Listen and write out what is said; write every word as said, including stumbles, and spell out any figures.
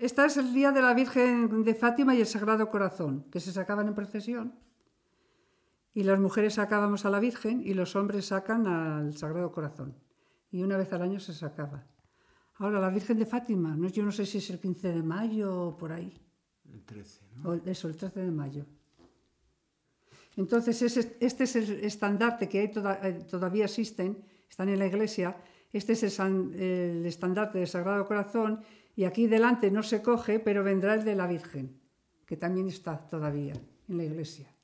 Este es el día de la Virgen de Fátima y el Sagrado Corazón, que se sacaban en procesión. Y las mujeres sacábamos a la Virgen y los hombres sacan al Sagrado Corazón. Y una vez al año se sacaba. Ahora, la Virgen de Fátima, no, yo no sé si es el quince de mayo o por ahí. El trece, ¿no? O eso, el trece de mayo. Entonces, ese, este es el estandarte que hay toda, eh, todavía existen, están en la iglesia. Este es el, san, el estandarte del Sagrado Corazón. Y aquí delante no se coge, pero vendrá el de la Virgen, que también está todavía en la iglesia.